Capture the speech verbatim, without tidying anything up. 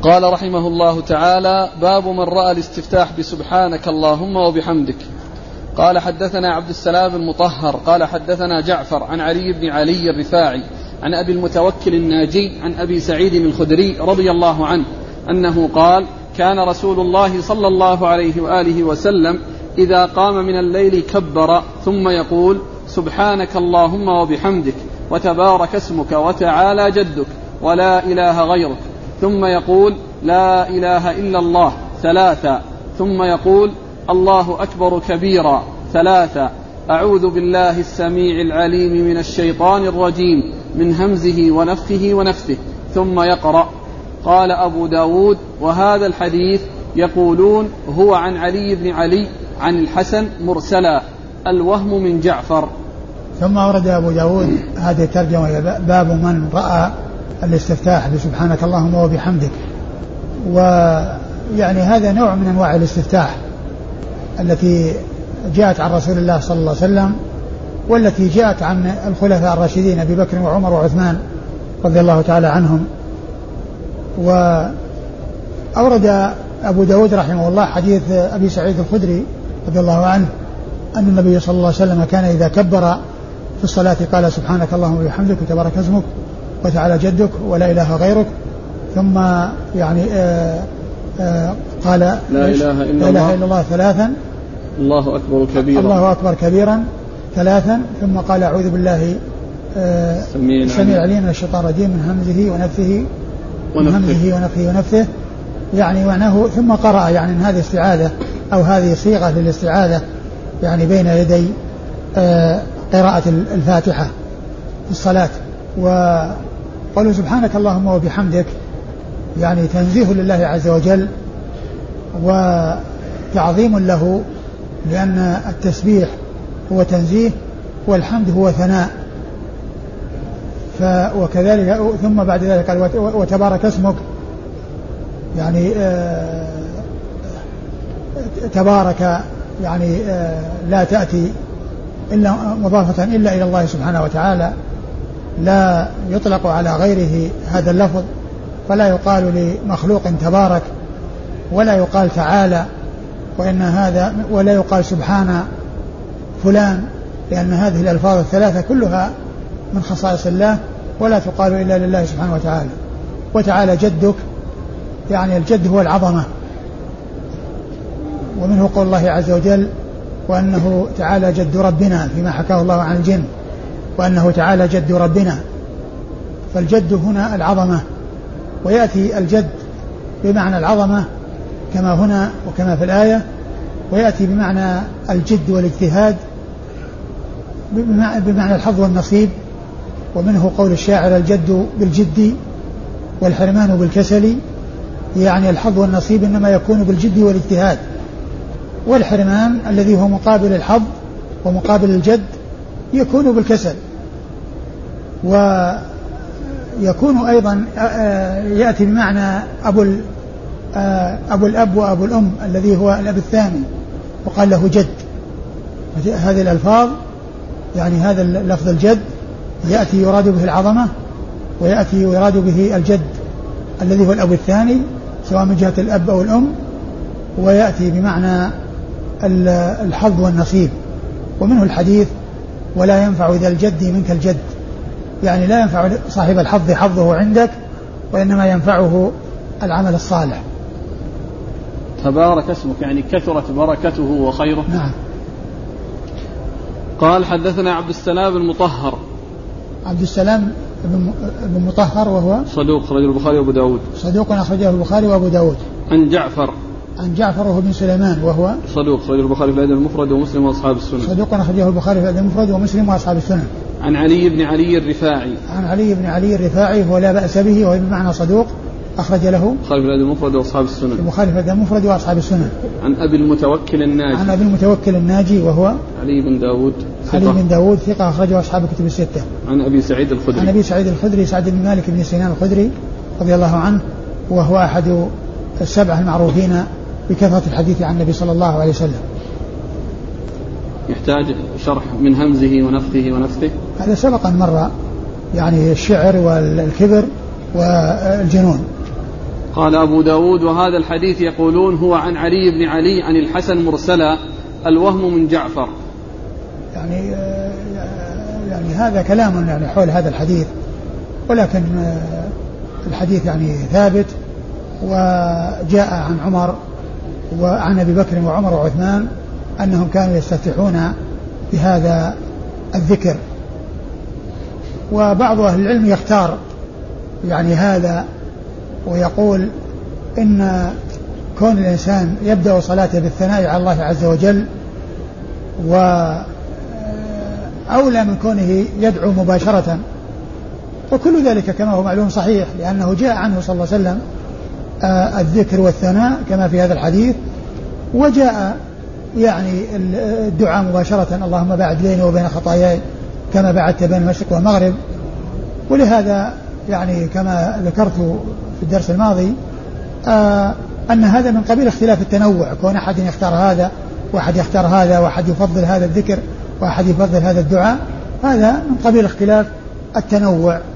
قال رحمه الله تعالى: باب من رأى الاستفتاح بسبحانك اللهم وبحمدك. قال حدثنا عبد السلام المطهر قال حدثنا جعفر عن علي بن علي الرفاعي عن أبي المتوكل الناجي عن أبي سعيد الخدري رضي الله عنه أنه قال: كان رسول الله صلى الله عليه وآله وسلم إذا قام من الليل كبر ثم يقول: سبحانك اللهم وبحمدك وتبارك اسمك وتعالى جدك ولا إله غيرك، ثم يقول: لا إله إلا الله ثلاثا، ثم يقول: الله أكبر كبيرا ثلاثا، أعوذ بالله السميع العليم من الشيطان الرجيم من همزه ونفخه ونفثه، ثم يقرأ. قال أبو داود: وهذا الحديث يقولون هو عن علي بن علي عن الحسن مرسلا، الوهم من جعفر. ثم أورد أبو داود هذه الترجمة: باب من رأى الاستفتاح بسبحانك اللهم وبحمدك. ويعني هذا نوع من أنواع الاستفتاح التي جاءت عن رسول الله صلى الله عليه وسلم، والتي جاءت عن الخلفاء الراشدين أبي بكر وعمر وعثمان رضي الله تعالى عنهم. وأورد أبو داود رحمه الله حديث أبي سعيد الخدري رضي الله عنه أن النبي صلى الله عليه وسلم كان إذا كبر في الصلاة قال: سبحانك اللهم وبحمدك وتبارك اسمك وتعالى جدك ولا إله غيرك، ثم يعني آآ آآ قال: لا إله إلا, لا إله إلا الله ثلاثا، الله أكبر كبيرا الله أكبر كبيرا ثلاثا، ثم قال: أعوذ بالله السميع العليم من الشيطان الرجيم من همزه ونفثه من همزه ونفخه ونفثه، يعني معناه. ثم قرأ يعني أن هذه استعاذة أو هذه صيغة للاستعاذة يعني بين يدي قراءة الفاتحة في الصلاة. وقالوا: سبحانك اللهم وبحمدك يعني تنزيه لله عز وجل وتعظيم له، لأن التسبيح هو تنزيه والحمد هو ثناء. وكذلك ثم بعد ذلك قال: وتبارك اسمك، يعني آه تبارك يعني آه لا تأتي إلا مضافة إلا إلى الله سبحانه وتعالى، لا يطلق على غيره هذا اللفظ، فلا يقال لمخلوق تبارك ولا يقال تعالى، وإن هذا ولا يقال سبحان فلان، لأن هذه الألفاظ الثلاثة كلها من خصائص الله ولا تقال إلا لله سبحانه وتعالى. وتعالى جدك، يعني الجد هو العظمة، ومنه قول الله عز وجل: وأنه تعالى جد ربنا، فيما حكاه الله عن الجن، وأنه تعالى جد ربنا. فالجد هنا العظمة، ويأتي الجد بمعنى العظمة كما هنا وكما في الآية، ويأتي بمعنى الجد والاجتهاد بمعنى الحظ والنصيب. ومنه قول الشاعر: الجد بالجد والحرمان بالكسل، يعني الحظ والنصيب إنما يكون بالجد والاجتهاد، والحرمان الذي هو مقابل الحظ ومقابل الجد يكون بالكسل. ويكون أيضا يأتي بمعنى أبو أبو الأب وأبو الأم الذي هو الأب الثاني، وقال له جد. هذه الألفاظ يعني هذا اللفظ الجد يأتي يراد به العظمة، ويأتي يراد به الجد الذي هو الأب الثاني سواء من جهة الأب أو الأم، ويأتي بمعنى الحظ والنصيب. ومنه الحديث: ولا ينفع ذا الجد منك الجد، يعني لا ينفع صاحب الحظ حظه عندك، وإنما ينفعه العمل الصالح. تبارك اسمك يعني كثرت بركته وخيره. نعم. قال حدثنا عبد السلام المطهر. عبد السلام بن مطهر وهو صدوق أخرجه البخاري وأبو داود. صدوق أخرجه البخاري وأبو داود. عن جعفر. عن جعفر وهو بن سليمان وهو صدوق أخرجه البخاري في الأدب المفرد ومسلم وأصحاب السنن. صدوق أخرجه البخاري في الأدب المفرد ومسلم وأصحاب السنن. عن علي بن علي الرفاعي. عن علي بن علي الرفاعي هو لا بأس به، وهو بمعنى صدوق أخرج له البخاري في الأدب المفرد وأصحاب السنن. البخاري في الأدب المفرد وأصحاب السنن. عن أبي المتوكل الناجي. عن أبي المتوكل الناجي وهو علي بن داود. علي بن داود ثقة أخرجه أصحاب الكتب الستة. عن أبي سعيد الخدري. عن أبي سعيد الخدري سعد بن مالك بن سنان الخدري رضي الله عنه، وهو أحد السبعة المعروفين بكثرة الحديث عن النبي صلى الله عليه وسلم. يحتاج شرح من همزه ونفخه ونفثه. هذا سبقا مرة، يعني الشعر والكبر والجنون. قال أبو داود وهذا الحديث يقولون هو عن علي بن علي عن الحسن مرسلا، الوهم من جعفر. يعني يعني هذا كلام يعني حول هذا الحديث، ولكن الحديث يعني ثابت، وجاء عن عمر وعن أبي بكر وعمر وعثمان أنهم كانوا يستفتحون بهذا الذكر. وبعض أهل العلم يختار يعني هذا ويقول إن كون الإنسان يبدأ صلاته بالثناء على الله عز وجل وأولى من كونه يدعو مباشرة، وكل ذلك كما هو معلوم صحيح، لأنه جاء عنه صلى الله عليه وسلم الذكر والثناء كما في هذا الحديث، وجاء يعني الدعاء مباشرة اللهم باعد بيني وبين خطاياي كما بعدت بين المشرق والمغرب. ولهذا يعني كما ذكرت في الدرس الماضي آه أن هذا من قبيل اختلاف التنوع، كون أحد يختار هذا وأحد يختار هذا وأحد يفضل هذا الذكر وأحد يفضل هذا الدعاء، هذا من قبيل اختلاف التنوع.